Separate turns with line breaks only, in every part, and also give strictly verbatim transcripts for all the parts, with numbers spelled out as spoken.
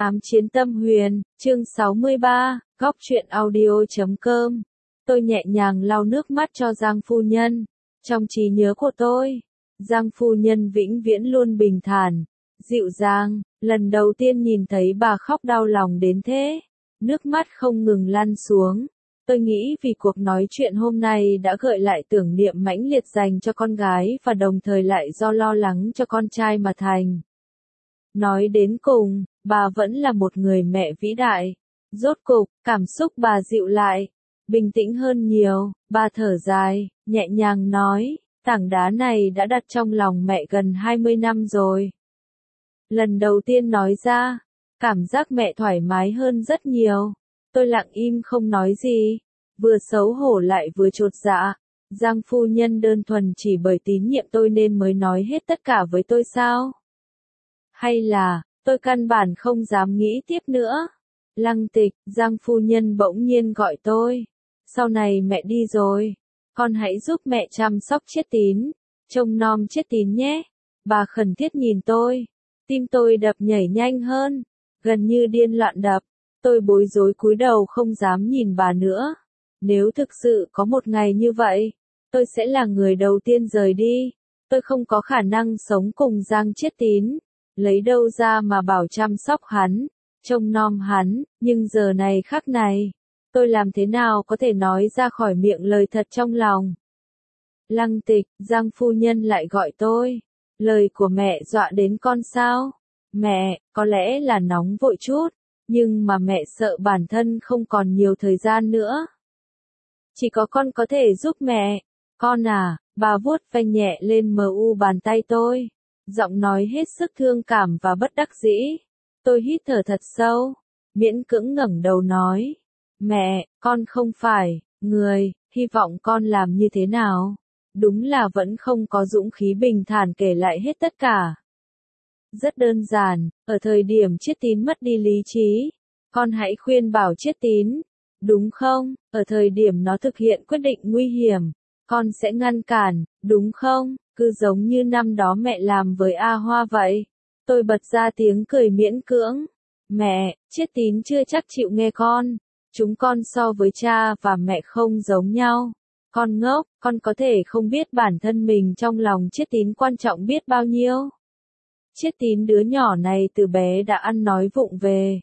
Ám chiến tâm huyền, chương sáu mươi ba, góc truyện audio chấm com. Tôi nhẹ nhàng lau nước mắt cho Giang phu nhân. Trong trí nhớ của tôi, Giang phu nhân vĩnh viễn luôn bình thản, dịu dàng. Lần đầu tiên nhìn thấy bà khóc đau lòng đến thế, nước mắt không ngừng lăn xuống. Tôi nghĩ vì cuộc nói chuyện hôm nay đã gợi lại tưởng niệm mãnh liệt dành cho con gái và đồng thời lại do lo lắng cho con trai mà thành. Nói đến cùng, bà vẫn là một người mẹ vĩ đại. Rốt cục, cảm xúc bà dịu lại, bình tĩnh hơn nhiều. Bà thở dài, nhẹ nhàng nói, tảng đá này đã đặt trong lòng mẹ gần hai mươi năm rồi. Lần đầu tiên nói ra, cảm giác mẹ thoải mái hơn rất nhiều. Tôi lặng im không nói gì, vừa xấu hổ lại vừa chột dạ. Giang phu nhân đơn thuần chỉ bởi tín nhiệm tôi nên mới nói hết tất cả với tôi sao? Hay là, tôi căn bản không dám nghĩ tiếp nữa. Lăng Tịch, Giang phu nhân bỗng nhiên gọi tôi. Sau này mẹ đi rồi, con hãy giúp mẹ chăm sóc Chiết Tín, trông nom Chiết Tín nhé. Bà khẩn thiết nhìn tôi, tim tôi đập nhảy nhanh hơn, gần như điên loạn đập. Tôi bối rối cúi đầu không dám nhìn bà nữa. Nếu thực sự có một ngày như vậy, tôi sẽ là người đầu tiên rời đi. Tôi không có khả năng sống cùng Giang Chiết Tín. Lấy đâu ra mà bảo chăm sóc hắn, trông nom hắn, nhưng giờ này khắc này, tôi làm thế nào có thể nói ra khỏi miệng lời thật trong lòng. Lăng Tịch, Giang phu nhân lại gọi tôi. Lời của mẹ dọa đến con sao? Mẹ, có lẽ là nóng vội chút, nhưng mà mẹ sợ bản thân không còn nhiều thời gian nữa. Chỉ có con có thể giúp mẹ. Con à, bà vuốt ve nhẹ lên mờ u bàn tay tôi. Giọng nói hết sức thương cảm và bất đắc dĩ. Tôi hít thở thật sâu, miễn cưỡng ngẩng đầu nói. Mẹ, con không phải người, hy vọng con làm như thế nào? Đúng là vẫn không có dũng khí bình thản kể lại hết tất cả. Rất đơn giản, ở thời điểm Chiết Tín mất đi lý trí, con hãy khuyên bảo Chiết Tín, đúng không? Ở thời điểm nó thực hiện quyết định nguy hiểm, con sẽ ngăn cản, đúng không? Cứ giống như năm đó mẹ làm với A Hoa vậy. Tôi bật ra tiếng cười miễn cưỡng. Mẹ, Chiết Tín chưa chắc chịu nghe con. Chúng con so với cha và mẹ không giống nhau. Con ngốc, con có thể không biết bản thân mình trong lòng Chiết Tín quan trọng biết bao nhiêu. Chiết Tín đứa nhỏ này từ bé đã ăn nói vụng về.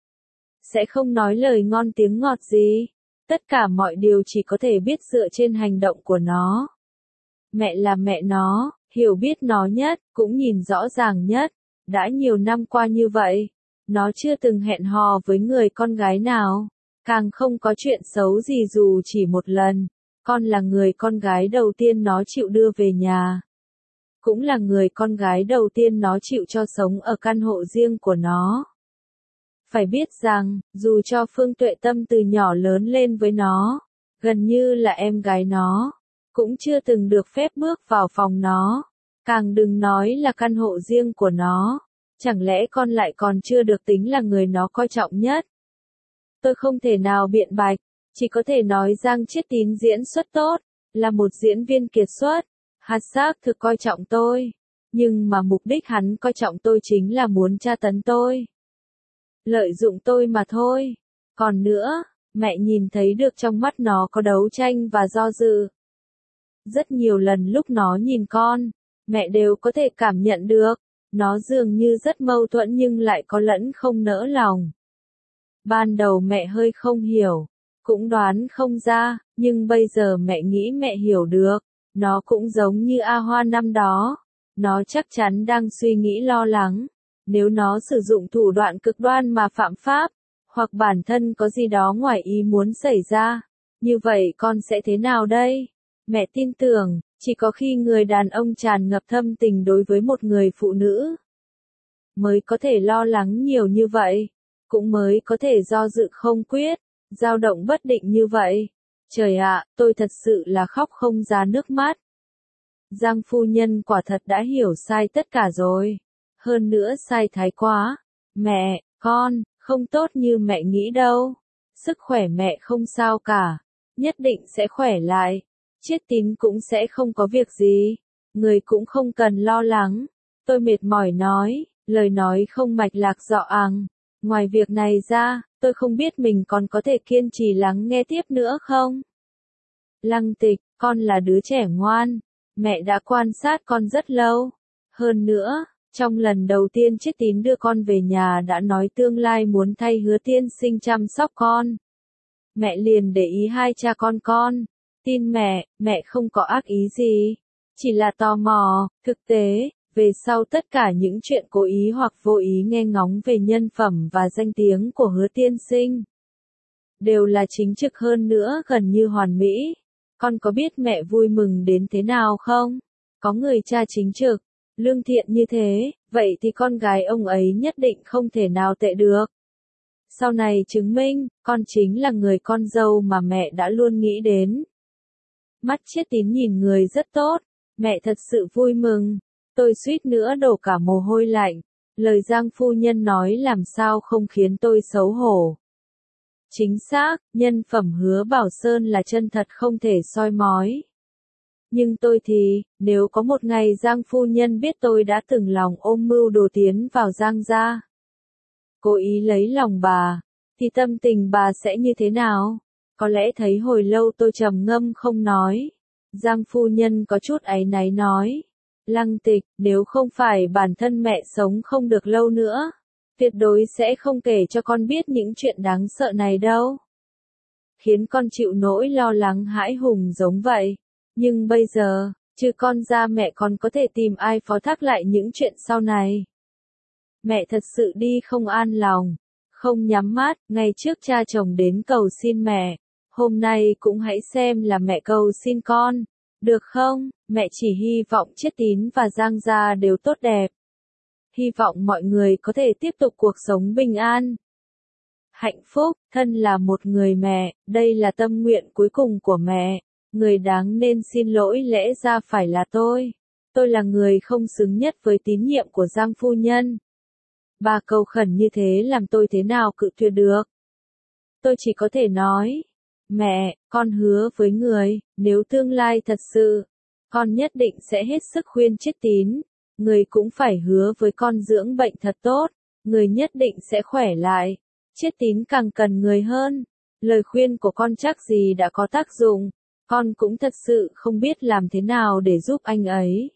Sẽ không nói lời ngon tiếng ngọt gì. Tất cả mọi điều chỉ có thể biết dựa trên hành động của nó. Mẹ là mẹ nó, hiểu biết nó nhất, cũng nhìn rõ ràng nhất. Đã nhiều năm qua như vậy, nó chưa từng hẹn hò với người con gái nào, càng không có chuyện xấu gì dù chỉ một lần. Con là người con gái đầu tiên nó chịu đưa về nhà. Cũng là người con gái đầu tiên nó chịu cho sống ở căn hộ riêng của nó. Phải biết rằng, dù cho Phương Tuệ Tâm từ nhỏ lớn lên với nó, gần như là em gái nó, cũng chưa từng được phép bước vào phòng nó, càng đừng nói là căn hộ riêng của nó. Chẳng lẽ con lại còn chưa được tính là người nó coi trọng nhất? Tôi không thể nào biện bạch, chỉ có thể nói Giang Chiết Tín diễn xuất tốt, là một diễn viên kiệt xuất. Hắn xác thực coi trọng tôi, nhưng mà mục đích hắn coi trọng tôi chính là muốn tra tấn tôi. Lợi dụng tôi mà thôi. Còn nữa, mẹ nhìn thấy được trong mắt nó có đấu tranh và do dự. Rất nhiều lần lúc nó nhìn con, mẹ đều có thể cảm nhận được, nó dường như rất mâu thuẫn nhưng lại có lẫn không nỡ lòng. Ban đầu mẹ hơi không hiểu, cũng đoán không ra, nhưng bây giờ mẹ nghĩ mẹ hiểu được. Nó cũng giống như A Hoa năm đó, nó chắc chắn đang suy nghĩ lo lắng. Nếu nó sử dụng thủ đoạn cực đoan mà phạm pháp, hoặc bản thân có gì đó ngoài ý muốn xảy ra, như vậy con sẽ thế nào đây? Mẹ tin tưởng, chỉ có khi người đàn ông tràn ngập thâm tình đối với một người phụ nữ, mới có thể lo lắng nhiều như vậy, cũng mới có thể do dự không quyết, dao động bất định như vậy. Trời ạ, tôi thật sự là khóc không ra nước mắt. Giang phu nhân quả thật đã hiểu sai tất cả rồi. Hơn nữa sai thái quá. Mẹ, con, không tốt như mẹ nghĩ đâu. Sức khỏe mẹ không sao cả. Nhất định sẽ khỏe lại. Chiết Tín cũng sẽ không có việc gì. Người cũng không cần lo lắng. Tôi mệt mỏi nói, lời nói không mạch lạc rõ àng. Ngoài việc này ra, tôi không biết mình còn có thể kiên trì lắng nghe tiếp nữa không? Lăng Tịch, con là đứa trẻ ngoan. Mẹ đã quan sát con rất lâu. Hơn nữa, trong lần đầu tiên Chiết Tín đưa con về nhà đã nói tương lai muốn thay Hứa Tiên Sinh chăm sóc con. Mẹ liền để ý hai cha con con. Tin mẹ, mẹ không có ác ý gì. Chỉ là tò mò, thực tế, về sau tất cả những chuyện cố ý hoặc vô ý nghe ngóng về nhân phẩm và danh tiếng của Hứa Tiên Sinh. Đều là chính trực hơn nữa gần như hoàn mỹ. Con có biết mẹ vui mừng đến thế nào không? Có người cha chính trực, lương thiện như thế, vậy thì con gái ông ấy nhất định không thể nào tệ được. Sau này chứng minh, con chính là người con dâu mà mẹ đã luôn nghĩ đến. Mắt Chiết Tín nhìn người rất tốt, mẹ thật sự vui mừng. Tôi suýt nữa đổ cả mồ hôi lạnh. Lời Giang phu nhân nói làm sao không khiến tôi xấu hổ. Chính xác, nhân phẩm Hứa Bảo Sơn là chân thật không thể soi mói. Nhưng tôi thì, nếu có một ngày Giang phu nhân biết tôi đã từng lòng ôm mưu đồ tiến vào Giang gia, cố ý lấy lòng bà, thì tâm tình bà sẽ như thế nào? Có lẽ thấy hồi lâu tôi trầm ngâm không nói. Giang phu nhân có chút áy náy nói. Lăng Tịch, nếu không phải bản thân mẹ sống không được lâu nữa, tuyệt đối sẽ không kể cho con biết những chuyện đáng sợ này đâu. Khiến con chịu nỗi lo lắng hãi hùng giống vậy. Nhưng bây giờ, trừ con ra mẹ còn có thể tìm ai phó thác lại những chuyện sau này. Mẹ thật sự đi không an lòng, không nhắm mắt, ngày trước cha chồng đến cầu xin mẹ, hôm nay cũng hãy xem là mẹ cầu xin con, được không? Mẹ chỉ hy vọng Chiết Tín và Giang gia đều tốt đẹp. Hy vọng mọi người có thể tiếp tục cuộc sống bình an, hạnh phúc. Thân là một người mẹ, đây là tâm nguyện cuối cùng của mẹ. Người đáng nên xin lỗi lẽ ra phải là tôi. Tôi là người không xứng nhất với tín nhiệm của Giang phu nhân. Bà cầu khẩn như thế làm tôi thế nào cự tuyệt được. Tôi chỉ có thể nói, mẹ, con hứa với người, nếu tương lai thật sự, con nhất định sẽ hết sức khuyên Chiết Tín. Người cũng phải hứa với con dưỡng bệnh thật tốt, người nhất định sẽ khỏe lại. Chiết Tín càng cần người hơn. Lời khuyên của con chắc gì đã có tác dụng. Con cũng thật sự không biết làm thế nào để giúp anh ấy.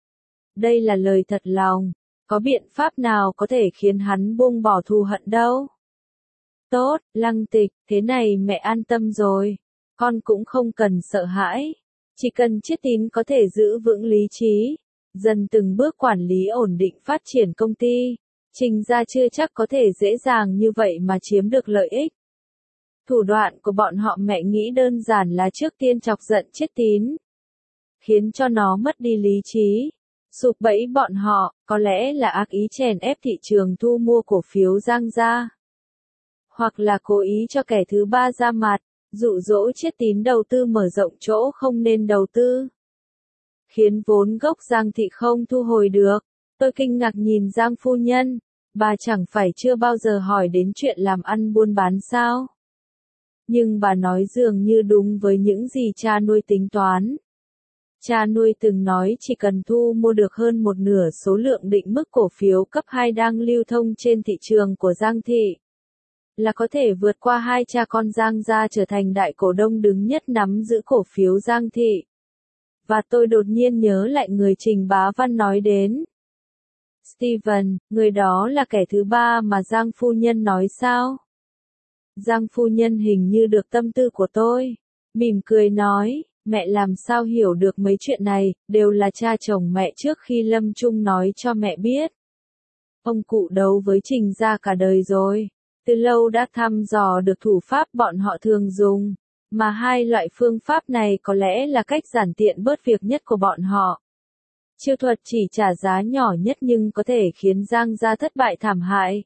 Đây là lời thật lòng. Có biện pháp nào có thể khiến hắn buông bỏ thù hận đâu. Tốt, Lăng Tịch, thế này mẹ an tâm rồi. Con cũng không cần sợ hãi. Chỉ cần Chiết Tín có thể giữ vững lý trí, dần từng bước quản lý ổn định phát triển công ty, Trình gia chưa chắc có thể dễ dàng như vậy mà chiếm được lợi ích. Thủ đoạn của bọn họ mẹ nghĩ đơn giản là trước tiên chọc giận Chiết Tín, khiến cho nó mất đi lý trí, sụp bẫy bọn họ, có lẽ là ác ý chèn ép thị trường thu mua cổ phiếu Giang gia, hoặc là cố ý cho kẻ thứ ba ra mặt, dụ dỗ Chiết Tín đầu tư mở rộng chỗ không nên đầu tư, khiến vốn gốc Giang thị không thu hồi được. Tôi kinh ngạc nhìn Giang phu nhân, bà chẳng phải chưa bao giờ hỏi đến chuyện làm ăn buôn bán sao? Nhưng bà nói dường như đúng với những gì cha nuôi tính toán. Cha nuôi từng nói chỉ cần thu mua được hơn một nửa số lượng định mức cổ phiếu cấp hai đang lưu thông trên thị trường của Giang thị, là có thể vượt qua hai cha con Giang gia trở thành đại cổ đông đứng nhất nắm giữ cổ phiếu Giang thị. Và tôi đột nhiên nhớ lại người Trình Bá Văn nói đến. Steven, người đó là kẻ thứ ba mà Giang phu nhân nói sao? Giang phu nhân hình như được tâm tư của tôi. Mỉm cười nói, mẹ làm sao hiểu được mấy chuyện này, đều là cha chồng mẹ trước khi lâm chung nói cho mẹ biết. Ông cụ đấu với Trình gia cả đời rồi. Từ lâu đã thăm dò được thủ pháp bọn họ thường dùng. Mà hai loại phương pháp này có lẽ là cách giản tiện bớt việc nhất của bọn họ. Chiêu thuật chỉ trả giá nhỏ nhất nhưng có thể khiến Giang gia thất bại thảm hại.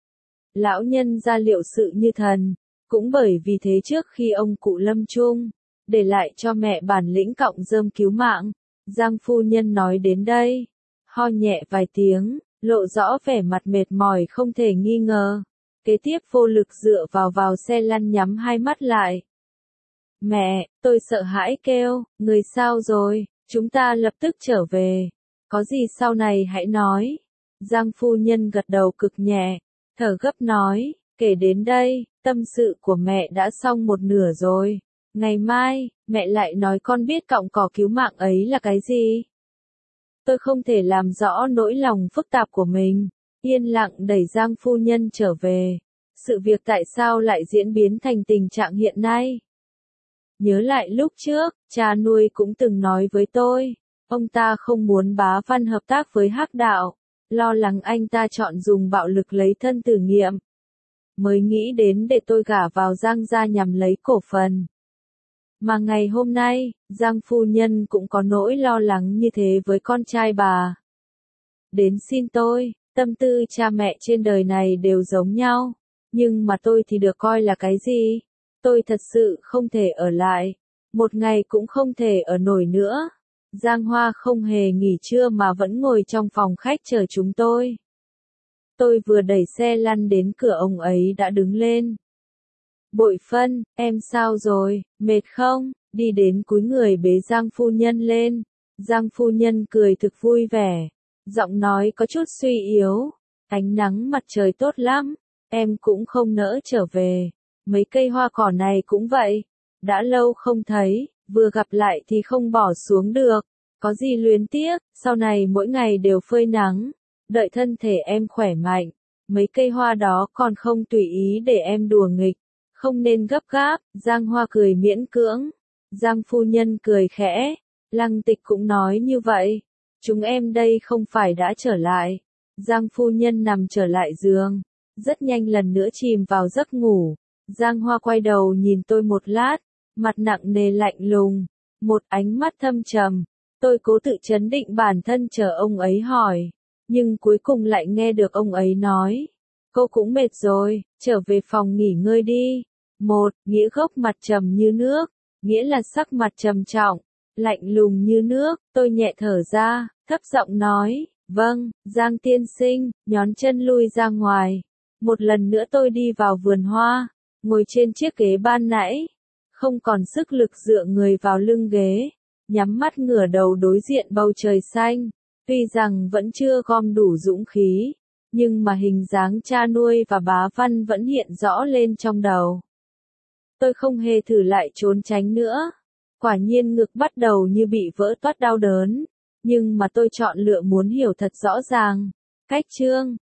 Lão nhân gia liệu sự như thần, cũng bởi vì thế trước khi ông cụ lâm chung, để lại cho mẹ bản lĩnh cọng rơm cứu mạng. Giang phu nhân nói đến đây, ho nhẹ vài tiếng, lộ rõ vẻ mặt mệt mỏi không thể nghi ngờ. Kế tiếp vô lực dựa vào vào xe lăn nhắm hai mắt lại. Mẹ, tôi sợ hãi kêu, người sao rồi, chúng ta lập tức trở về. Có gì sau này hãy nói. Giang phu nhân gật đầu cực nhẹ, thở gấp nói, kể đến đây, tâm sự của mẹ đã xong một nửa rồi. Ngày mai, mẹ lại nói con biết cọng cỏ cứu mạng ấy là cái gì? Tôi không thể làm rõ nỗi lòng phức tạp của mình, yên lặng đẩy Giang phu nhân trở về. Sự việc tại sao lại diễn biến thành tình trạng hiện nay? Nhớ lại lúc trước, cha nuôi cũng từng nói với tôi, ông ta không muốn Bá Văn hợp tác với Hắc Đạo, lo lắng anh ta chọn dùng bạo lực lấy thân thử nghiệm. Mới nghĩ đến để tôi gả vào Giang gia nhằm lấy cổ phần. Mà ngày hôm nay, Giang phu nhân cũng có nỗi lo lắng như thế với con trai bà. Đến xin tôi, tâm tư cha mẹ trên đời này đều giống nhau, nhưng mà tôi thì được coi là cái gì? Tôi thật sự không thể ở lại, một ngày cũng không thể ở nổi nữa. Giang Hoa không hề nghỉ trưa mà vẫn ngồi trong phòng khách chờ chúng tôi. Tôi vừa đẩy xe lăn đến cửa ông ấy đã đứng lên. Bội Phân, em sao rồi, mệt không? Đi đến cúi người bế Giang phu nhân lên. Giang phu nhân cười thực vui vẻ, giọng nói có chút suy yếu. Ánh nắng mặt trời tốt lắm, em cũng không nỡ trở về. Mấy cây hoa cỏ này cũng vậy, đã lâu không thấy, vừa gặp lại thì không bỏ xuống được. Có gì luyến tiếc, sau này mỗi ngày đều phơi nắng, đợi thân thể em khỏe mạnh. Mấy cây hoa đó còn không tùy ý để em đùa nghịch, không nên gấp gáp. Giang Hoa cười miễn cưỡng. Giang phu nhân cười khẽ, Lăng Tịch cũng nói như vậy. Chúng em đây không phải đã trở lại. Giang phu nhân nằm trở lại giường, rất nhanh lần nữa chìm vào giấc ngủ. Giang Hoa quay đầu nhìn tôi một lát, mặt nặng nề lạnh lùng, một ánh mắt thâm trầm. Tôi cố tự trấn định bản thân chờ ông ấy hỏi, nhưng cuối cùng lại nghe được ông ấy nói, cô cũng mệt rồi, trở về phòng nghỉ ngơi đi. Một, nghĩa gốc mặt trầm như nước, nghĩa là sắc mặt trầm trọng, lạnh lùng như nước. Tôi nhẹ thở ra, thấp giọng nói, vâng, Giang tiên sinh, nhón chân lui ra ngoài. Một lần nữa tôi đi vào vườn hoa, ngồi trên chiếc ghế ban nãy, không còn sức lực dựa người vào lưng ghế, nhắm mắt ngửa đầu đối diện bầu trời xanh. Tuy rằng vẫn chưa gom đủ dũng khí, nhưng mà hình dáng cha nuôi và Bá Văn vẫn hiện rõ lên trong đầu. Tôi không hề thử lại trốn tránh nữa. Quả nhiên ngực bắt đầu như bị vỡ toát đau đớn, nhưng mà tôi chọn lựa muốn hiểu thật rõ ràng. Cách chương